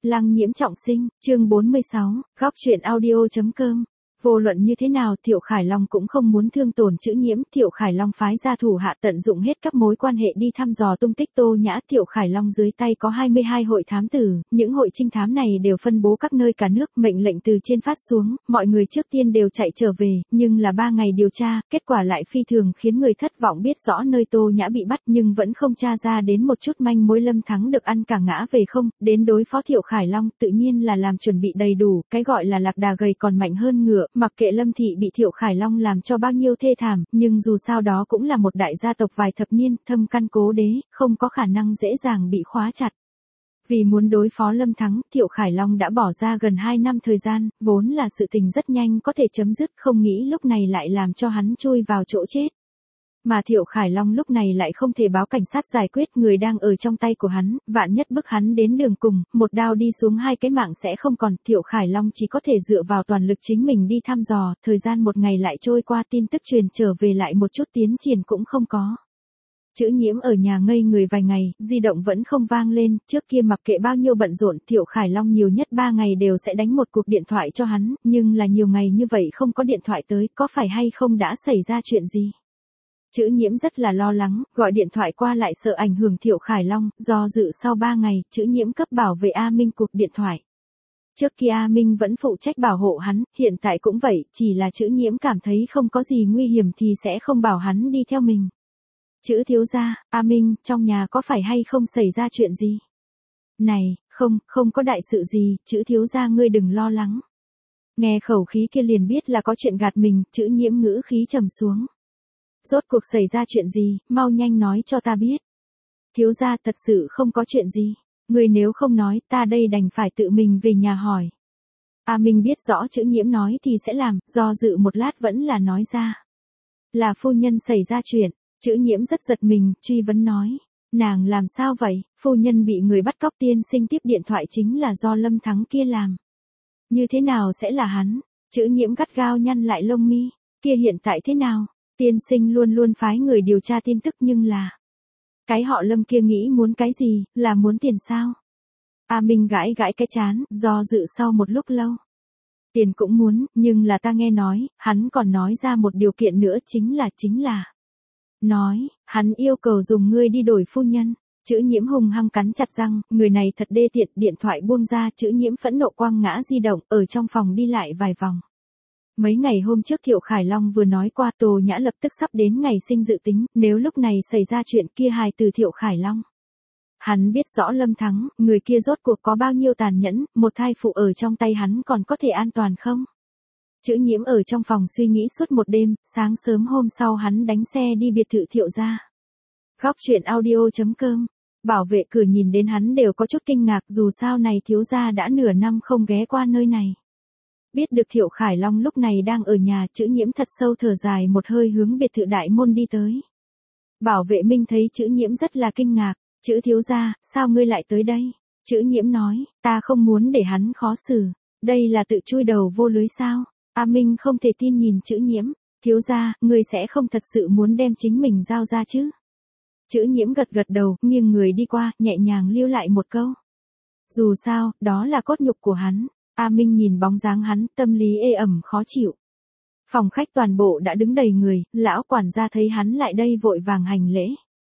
Lăng Nhiễm trọng sinh, chương 46, góc truyện audio.com. Vô luận như thế nào Thiệu Khải Long cũng không muốn thương tổn Chữ Nhiễm. Thiệu Khải Long phái gia thủ hạ tận dụng hết các mối quan hệ đi thăm dò tung tích Tô Nhã. Thiệu Khải Long dưới tay có 22 hội thám tử, những hội trinh thám này đều phân bố các nơi cả nước, mệnh lệnh từ trên phát xuống, mọi người trước tiên đều chạy trở về, nhưng là 3 ngày điều tra, kết quả lại phi thường khiến người thất vọng. Biết rõ nơi Tô Nhã bị bắt nhưng vẫn không tra ra đến một chút manh mối. Lâm Thắng được ăn cả ngã về không, đến đối phó Thiệu Khải Long tự nhiên là làm chuẩn bị đầy đủ, cái gọi là lạc đà gầy còn mạnh hơn ngựa, mặc kệ Lâm thị bị Thiệu Khải Long làm cho bao nhiêu thê thảm, nhưng dù sao đó cũng là một đại gia tộc vài thập niên, thâm căn cố đế, không có khả năng dễ dàng bị khóa chặt. Vì muốn đối phó Lâm Thắng, Thiệu Khải Long đã bỏ ra gần 2 năm thời gian, vốn là sự tình rất nhanh có thể chấm dứt, không nghĩ lúc này lại làm cho hắn chui vào chỗ chết. Mà Thiệu Khải Long lúc này lại không thể báo cảnh sát giải quyết, người đang ở trong tay của hắn, vạn nhất bức hắn đến đường cùng, một đao đi xuống 2 cái mạng sẽ không còn. Thiệu Khải Long chỉ có thể dựa vào toàn lực chính mình đi thăm dò, thời gian một ngày lại trôi qua, tin tức truyền trở về lại một chút tiến triển cũng không có. Chữ Nhiễm ở nhà ngây người vài ngày, di động vẫn không vang lên, trước kia mặc kệ bao nhiêu bận rộn, Thiệu Khải Long nhiều nhất 3 ngày đều sẽ đánh một cuộc điện thoại cho hắn, nhưng là nhiều ngày như vậy không có điện thoại tới, có phải hay không đã xảy ra chuyện gì? Chữ Nhiễm rất là lo lắng, gọi điện thoại qua lại sợ ảnh hưởng Thiệu Khải Long, do dự sau 3 ngày, Chữ Nhiễm cấp bảo vệ A Minh cuộc điện thoại. Trước kia A Minh vẫn phụ trách bảo hộ hắn, hiện tại cũng vậy, chỉ là Chữ Nhiễm cảm thấy không có gì nguy hiểm thì sẽ không bảo hắn đi theo mình. Chữ thiếu gia, A Minh, trong nhà có phải hay không xảy ra chuyện gì? Này, không có đại sự gì, Chữ thiếu gia ngươi đừng lo lắng. Nghe khẩu khí kia liền biết là có chuyện gạt mình, Chữ Nhiễm ngữ khí trầm xuống. Rốt cuộc xảy ra chuyện gì, mau nhanh nói cho ta biết. Thiếu gia thật sự không có chuyện gì, người nếu không nói ta đây đành phải tự mình về nhà hỏi. A Minh biết rõ Chữ Nhiễm nói thì sẽ làm, do dự một lát vẫn là nói ra. Là phu nhân xảy ra chuyện, Chữ Nhiễm rất giật mình, truy vấn nói. Nàng làm sao vậy, phu nhân bị người bắt cóc, tiên sinh tiếp điện thoại chính là do Lâm Thắng kia làm. Như thế nào sẽ là hắn? Chữ Nhiễm gắt gao nhăn lại lông mi, kia hiện tại thế nào? Tiên sinh luôn luôn phái người điều tra tin tức nhưng là... Cái họ Lâm kia nghĩ muốn cái gì, là muốn tiền sao? A Minh gãi gãi cái chán, do dự sau một lúc lâu. Tiền cũng muốn, nhưng là ta nghe nói, hắn còn nói ra một điều kiện nữa chính là... Nói, hắn yêu cầu dùng ngươi đi đổi phu nhân. Chữ Nhiễm hung hăng cắn chặt răng, người này thật đê tiện, điện thoại buông ra, Chữ Nhiễm phẫn nộ quăng ngã di động, ở trong phòng đi lại vài vòng. Mấy ngày hôm trước Thiệu Khải Long vừa nói qua Tô Nhã lập tức sắp đến ngày sinh dự tính, nếu lúc này xảy ra chuyện kia hài từ Thiệu Khải Long. Hắn biết rõ Lâm Thắng, người kia rốt cuộc có bao nhiêu tàn nhẫn, một thai phụ ở trong tay hắn còn có thể an toàn không? Chữ Nhiễm ở trong phòng suy nghĩ suốt một đêm, sáng sớm hôm sau hắn đánh xe đi biệt thự Thiệu gia. Góc truyện audio.com. Bảo vệ cửa nhìn đến hắn đều có chút kinh ngạc, dù sao này thiếu gia đã nửa năm không ghé qua nơi này. Biết được Thiệu Khải Long lúc này đang ở nhà, Chữ Nhiễm thật sâu thở dài một hơi hướng biệt thự đại môn đi tới. Bảo vệ Minh thấy Chữ Nhiễm rất là kinh ngạc, Chữ thiếu gia, sao ngươi lại tới đây? Chữ Nhiễm nói, ta không muốn để hắn khó xử, đây là tự chui đầu vô lưới sao? A Minh không thể tin nhìn Chữ Nhiễm, thiếu gia, ngươi sẽ không thật sự muốn đem chính mình giao ra chứ? Chữ Nhiễm gật gật đầu, nghiêng người đi qua, nhẹ nhàng lưu lại một câu. Dù sao, đó là cốt nhục của hắn. A Minh nhìn bóng dáng hắn, tâm lý ê ẩm khó chịu. Phòng khách toàn bộ đã đứng đầy người, lão quản gia thấy hắn lại đây vội vàng hành lễ.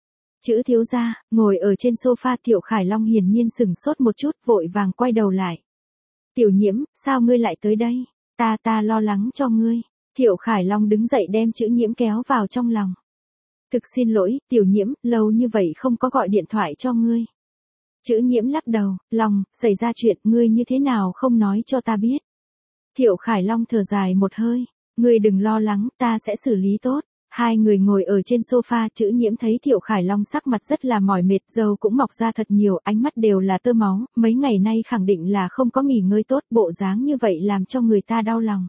Chữ thiếu gia, ngồi ở trên sofa. Thiệu Khải Long hiển nhiên sửng sốt một chút, vội vàng quay đầu lại. Tiểu Nhiễm, sao ngươi lại tới đây? Ta lo lắng cho ngươi. Thiệu Khải Long đứng dậy đem Chữ Nhiễm kéo vào trong lòng. Thực xin lỗi, Tiểu Nhiễm, lâu như vậy không có gọi điện thoại cho ngươi. Chữ Nhiễm lắc đầu, Long, xảy ra chuyện, ngươi như thế nào không nói cho ta biết. Thiệu Khải Long thở dài một hơi, ngươi đừng lo lắng, ta sẽ xử lý tốt. Hai người ngồi ở trên sofa, Chữ Nhiễm thấy Thiệu Khải Long sắc mặt rất là mỏi mệt, râu cũng mọc ra thật nhiều, ánh mắt đều là tơ máu, mấy ngày nay khẳng định là không có nghỉ ngơi tốt, bộ dáng như vậy làm cho người ta đau lòng.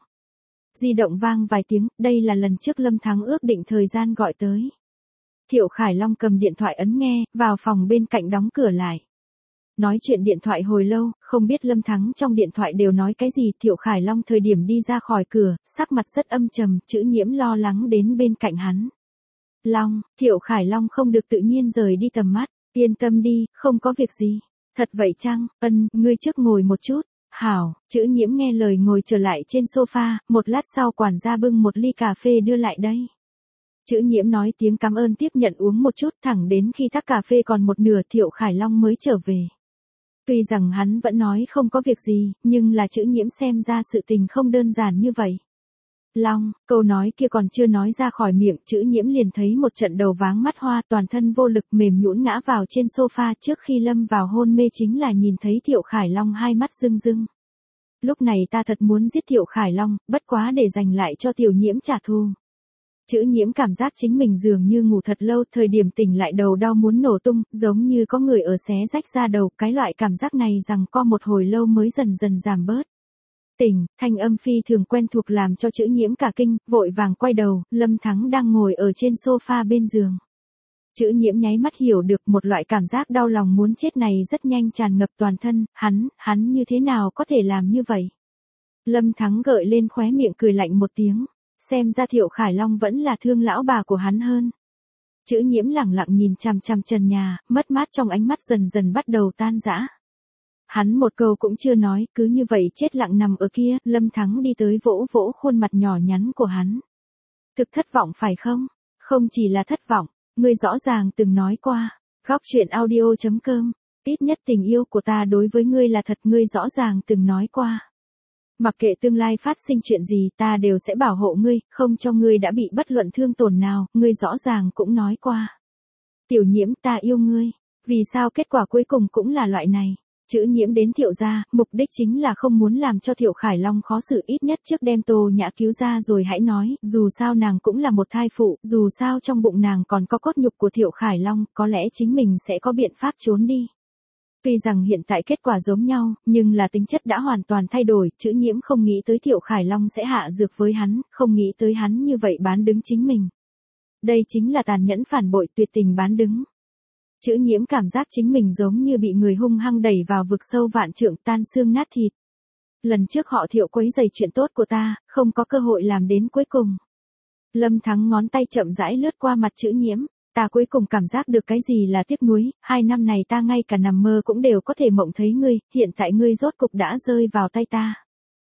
Di động vang vài tiếng, đây là lần trước Lâm Thắng ước định thời gian gọi tới. Thiệu Khải Long cầm điện thoại ấn nghe, vào phòng bên cạnh đóng cửa lại. Nói chuyện điện thoại hồi lâu, không biết Lâm Thắng trong điện thoại đều nói cái gì. Thiệu Khải Long thời điểm đi ra khỏi cửa, sắc mặt rất âm trầm, Chữ Nhiễm lo lắng đến bên cạnh hắn. Long, Thiệu Khải Long không được tự nhiên rời đi tầm mắt, yên tâm đi, không có việc gì. Thật vậy chăng, ngươi trước ngồi một chút. Hảo, Chữ Nhiễm nghe lời ngồi trở lại trên sofa, một lát sau quản gia bưng một ly cà phê đưa lại đây. Chữ Nhiễm nói tiếng cảm ơn tiếp nhận uống một chút thẳng đến khi tắc cà phê còn một nửa Thiệu Khải Long mới trở về. Tuy rằng hắn vẫn nói không có việc gì, nhưng là Chữ Nhiễm xem ra sự tình không đơn giản như vậy. Long, câu nói kia còn chưa nói ra khỏi miệng, Chữ Nhiễm liền thấy một trận đầu váng mắt hoa, toàn thân vô lực mềm nhũn ngã vào trên sofa. Trước khi lâm vào hôn mê chính là nhìn thấy Thiệu Khải Long hai mắt rưng rưng. Lúc này ta thật muốn giết Thiệu Khải Long, bất quá để dành lại cho Tiểu Nhiễm trả thù. Chữ Nhiễm cảm giác chính mình dường như ngủ thật lâu, thời điểm tỉnh lại đầu đau muốn nổ tung, giống như có người ở xé rách da đầu, cái loại cảm giác này rằng co một hồi lâu mới dần dần giảm bớt. Tỉnh, thanh âm phi thường quen thuộc làm cho Chữ Nhiễm cả kinh, vội vàng quay đầu, Lâm Thắng đang ngồi ở trên sofa bên giường. Chữ Nhiễm nháy mắt hiểu được một loại cảm giác đau lòng muốn chết này rất nhanh tràn ngập toàn thân, hắn như thế nào có thể làm như vậy? Lâm Thắng gợi lên khóe miệng cười lạnh một tiếng, xem ra Thiệu Khải Long vẫn là thương lão bà của hắn hơn. Chữ Nhiễm lẳng lặng nhìn chằm chằm trần nhà, mất mát trong ánh mắt dần dần bắt đầu tan rã. Hắn một câu cũng chưa nói, cứ như vậy chết lặng nằm ở kia, Lâm Thắng đi tới vỗ vỗ khuôn mặt nhỏ nhắn của hắn. Thực thất vọng phải không? Không chỉ là thất vọng, ngươi rõ ràng từng nói qua, góc chuyện audio.com, ít nhất tình yêu của ta đối với ngươi là thật, ngươi rõ ràng từng nói qua. Mặc kệ tương lai phát sinh chuyện gì ta đều sẽ bảo hộ ngươi, không cho ngươi đã bị bất luận thương tổn nào, ngươi rõ ràng cũng nói qua. Tiểu Nhiễm ta yêu ngươi, vì sao kết quả cuối cùng cũng là loại này? Chữ Nhiễm đến Thiệu gia, mục đích chính là không muốn làm cho Thiệu Khải Long khó xử, ít nhất trước đem Tô Nhã cứu ra rồi hãy nói, dù sao nàng cũng là một thai phụ, dù sao trong bụng nàng còn có cốt nhục của Thiệu Khải Long, có lẽ chính mình sẽ có biện pháp trốn đi. Tuy rằng hiện tại kết quả giống nhau, nhưng là tính chất đã hoàn toàn thay đổi, Chữ Nhiễm không nghĩ tới Thiệu Khải Long sẽ hạ dược với hắn, không nghĩ tới hắn như vậy bán đứng chính mình. Đây chính là tàn nhẫn phản bội, tuyệt tình bán đứng. Chữ Nhiễm cảm giác chính mình giống như bị người hung hăng đẩy vào vực sâu vạn trượng, tan xương nát thịt. Lần trước họ Thiệu quấy rầy chuyện tốt của ta, không có cơ hội làm đến cuối cùng. Lâm Thắng ngón tay chậm rãi lướt qua mặt Chữ Nhiễm, ta cuối cùng cảm giác được cái gì là tiếc nuối, 2 năm này ta ngay cả nằm mơ cũng đều có thể mộng thấy ngươi, hiện tại ngươi rốt cục đã rơi vào tay ta.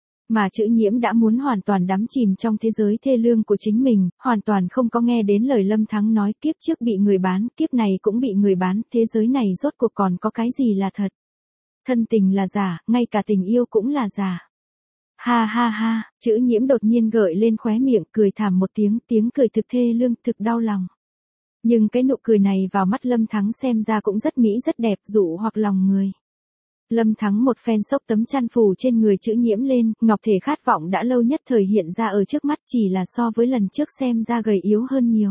Mà Chữ Nhiễm đã muốn hoàn toàn đắm chìm trong thế giới thê lương của chính mình, hoàn toàn không có nghe đến lời Lâm Thắng nói, kiếp trước bị người bán, kiếp này cũng bị người bán, thế giới này rốt cuộc còn có cái gì là thật. Thân tình là giả, ngay cả tình yêu cũng là giả. Ha ha ha, Chữ Nhiễm đột nhiên gợi lên khóe miệng, cười thảm một tiếng, tiếng cười thực thê lương, thực đau lòng. Nhưng cái nụ cười này vào mắt Lâm Thắng xem ra cũng rất mỹ rất đẹp, dụ hoặc lòng người. Lâm Thắng một phen xốc tấm chăn phủ trên người Chữ Nhiễm lên, ngọc thể khát vọng đã lâu nhất thời hiện ra ở trước mắt, chỉ là so với lần trước xem ra gầy yếu hơn nhiều.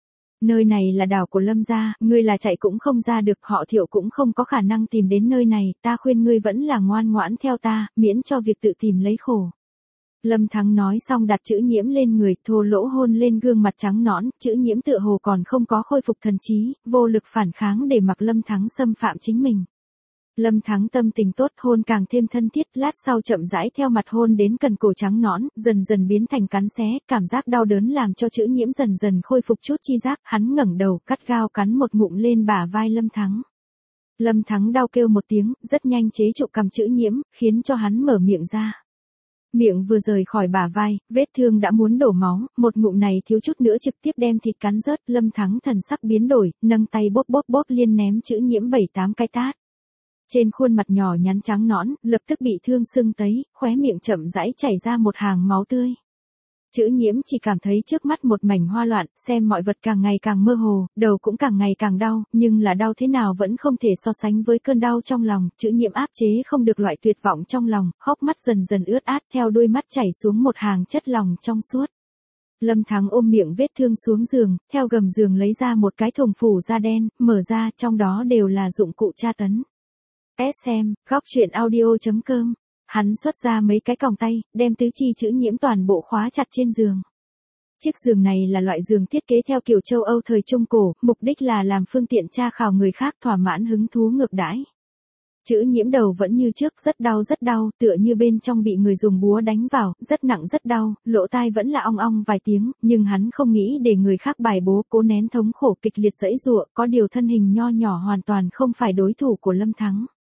Nơi này là đảo của Lâm gia, ngươi là chạy cũng không ra được, họ Thiệu cũng không có khả năng tìm đến nơi này, ta khuyên ngươi vẫn là ngoan ngoãn theo ta, miễn cho việc tự tìm lấy khổ. Lâm Thắng nói xong đặt Chữ Nhiễm lên người, thô lỗ hôn lên gương mặt trắng nõn, Chữ Nhiễm tựa hồ còn không có khôi phục thần trí, vô lực phản kháng để mặc Lâm Thắng xâm phạm chính mình. Lâm Thắng tâm tình tốt, hôn càng thêm thân thiết, lát sau chậm rãi theo mặt hôn đến cần cổ trắng nõn, dần dần biến thành cắn xé, cảm giác đau đớn làm cho Chữ Nhiễm dần dần khôi phục chút chi giác, hắn ngẩng đầu, cắt gao cắn một ngụm lên bả vai Lâm Thắng. Lâm Thắng đau kêu một tiếng, rất nhanh chế trụ cầm Chữ Nhiễm, khiến cho hắn mở miệng ra. Miệng vừa rời khỏi bả vai, vết thương đã muốn đổ máu, một ngụm này thiếu chút nữa trực tiếp đem thịt cắn rớt, Lâm Thắng thần sắc biến đổi, nâng tay bóp bóp bóp liên ném Chữ Nhiễm 7-8 cái tát. Trên khuôn mặt nhỏ nhắn trắng nõn, lập tức bị thương sưng tấy, khóe miệng chậm rãi chảy ra một hàng máu tươi. Chữ Nhiễm chỉ cảm thấy trước mắt một mảnh hoa loạn, xem mọi vật càng ngày càng mơ hồ, đầu cũng càng ngày càng đau, nhưng là đau thế nào vẫn không thể so sánh với cơn đau trong lòng, Chữ Nhiễm áp chế không được loại tuyệt vọng trong lòng, hốc mắt dần dần ướt át, theo đôi mắt chảy xuống một hàng chất lỏng trong suốt. Lâm Thắng ôm miệng vết thương xuống giường, theo gầm giường lấy ra một cái thùng phủ da đen, mở ra, trong đó đều là dụng cụ tra tấn. SM, góc chuyện audio.com. Hắn xuất ra mấy cái còng tay, đem tứ chi Chữ Nhiễm toàn bộ khóa chặt trên giường. Chiếc giường này là loại giường thiết kế theo kiểu châu Âu thời Trung Cổ, mục đích là làm phương tiện tra khảo người khác, thỏa mãn hứng thú ngược đãi. Chữ Nhiễm đầu vẫn như trước, rất đau, tựa như bên trong bị người dùng búa đánh vào, rất nặng rất đau, lỗ tai vẫn là ong ong vài tiếng, nhưng hắn không nghĩ để người khác bài bố, cố nén thống khổ kịch liệt giãy giụa, có điều thân hình nho nhỏ hoàn toàn không phải đối thủ của Lâm Thắng.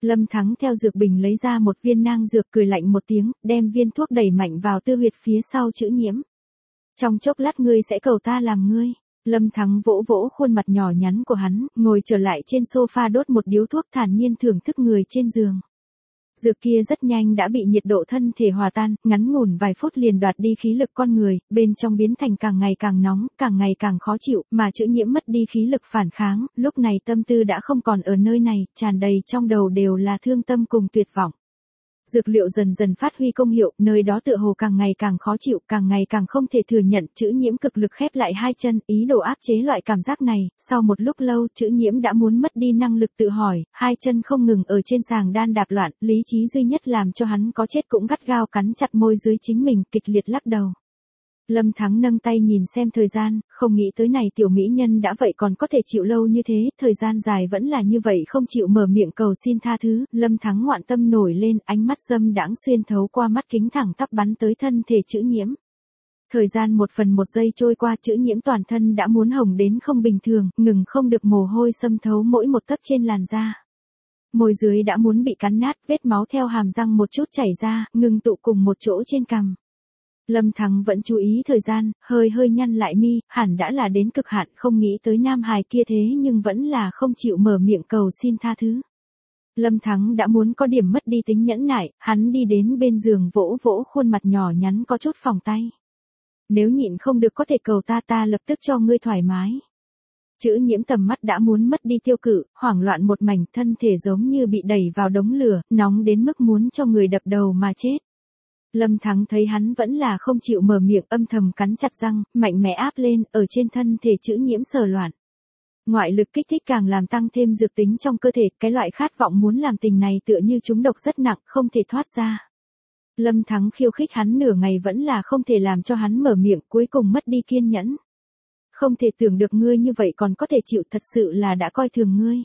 Lâm Thắng theo dược bình lấy ra một viên nang dược, cười lạnh một tiếng, đem viên thuốc đẩy mạnh vào tư huyệt phía sau Chữ Nhiễm. Trong chốc lát ngươi sẽ cầu ta làm ngươi. Lâm Thắng vỗ vỗ khuôn mặt nhỏ nhắn của hắn, ngồi trở lại trên sofa đốt một điếu thuốc, thản nhiên thưởng thức người trên giường. Dược kia rất nhanh đã bị nhiệt độ thân thể hòa tan, ngắn ngủn vài phút liền đoạt đi khí lực con người, bên trong biến thành càng ngày càng nóng, càng ngày càng khó chịu, mà Chữ Nhiễm mất đi khí lực phản kháng, lúc này tâm tư đã không còn ở nơi này, tràn đầy trong đầu đều là thương tâm cùng tuyệt vọng. Dược liệu dần dần phát huy công hiệu, nơi đó tựa hồ càng ngày càng khó chịu, càng ngày càng không thể thừa nhận. Chữ Nhiễm cực lực khép lại hai chân, ý đồ áp chế loại cảm giác này. Sau một lúc lâu, Chữ Nhiễm đã muốn mất đi năng lực tự hỏi, hai chân không ngừng ở trên sàng đan đạp loạn, lý trí duy nhất làm cho hắn có chết cũng gắt gao cắn chặt môi dưới chính mình, kịch liệt lắc đầu. Lâm Thắng nâng tay nhìn xem thời gian, không nghĩ tới này tiểu mỹ nhân đã vậy còn có thể chịu lâu như thế, thời gian dài vẫn là như vậy không chịu mở miệng cầu xin tha thứ. Lâm Thắng ngoạn tâm nổi lên, ánh mắt dâm đãng xuyên thấu qua mắt kính thẳng tắp bắn tới thân thể Chữ Nhiễm. Thời gian 1/1 giây trôi qua, Chữ Nhiễm toàn thân đã muốn hồng đến không bình thường, ngừng không được mồ hôi xâm thấu mỗi một tấc trên làn da. Môi dưới đã muốn bị cắn nát, vết máu theo hàm răng một chút chảy ra, ngừng tụ cùng một chỗ trên cằm. Lâm Thắng vẫn chú ý thời gian, hơi nhăn lại mi, hẳn đã là đến cực hạn, không nghĩ tới nam hài kia thế nhưng vẫn là không chịu mở miệng cầu xin tha thứ. Lâm Thắng đã muốn có điểm mất đi tính nhẫn nại, hắn đi đến bên giường vỗ vỗ khuôn mặt nhỏ nhắn có chút phồng tay. Nếu nhịn không được có thể cầu ta lập tức cho ngươi thoải mái. Chữ Nhiễm tầm mắt đã muốn mất đi tiêu cự, hoảng loạn một mảnh, thân thể giống như bị đẩy vào đống lửa, nóng đến mức muốn cho người đập đầu mà chết. Lâm Thắng thấy hắn vẫn là không chịu mở miệng, âm thầm cắn chặt răng, mạnh mẽ áp lên, ở trên thân thể Chữ Nhiễm sờ loạn. Ngoại lực kích thích càng làm tăng thêm dược tính trong cơ thể, cái loại khát vọng muốn làm tình này tựa như trúng độc rất nặng, không thể thoát ra. Lâm Thắng khiêu khích hắn nửa ngày vẫn là không thể làm cho hắn mở miệng, cuối cùng mất đi kiên nhẫn. Không thể tưởng được ngươi như vậy còn có thể chịu, thật sự là đã coi thường ngươi.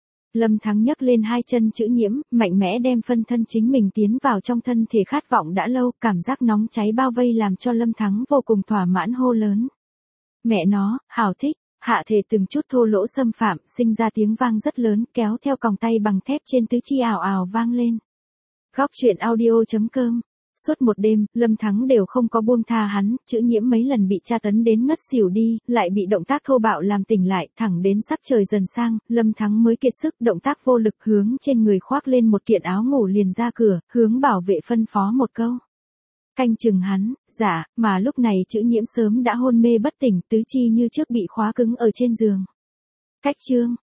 Lâm Thắng nhấc lên hai chân Chữ Nhiễm, mạnh mẽ đem phân thân chính mình tiến vào trong thân thể khát vọng đã lâu, cảm giác nóng cháy bao vây làm cho Lâm Thắng vô cùng thỏa mãn hô lớn. Mẹ nó, hảo thích, hạ thể từng chút thô lỗ xâm phạm, sinh ra tiếng vang rất lớn, kéo theo còng tay bằng thép trên tứ chi ào ào vang lên. Góc truyện audio.com. Suốt một đêm, Lâm Thắng đều không có buông tha hắn, Chữ Nhiễm mấy lần bị tra tấn đến ngất xỉu đi, lại bị động tác thô bạo làm tỉnh lại, thẳng đến sắc trời dần sang, Lâm Thắng mới kiệt sức, động tác vô lực hướng trên người khoác lên một kiện áo ngủ liền ra cửa, hướng bảo vệ phân phó một câu. Canh chừng hắn, dạ, mà lúc này Chữ Nhiễm sớm đã hôn mê bất tỉnh, tứ chi như trước bị khóa cứng ở trên giường. Cách chương.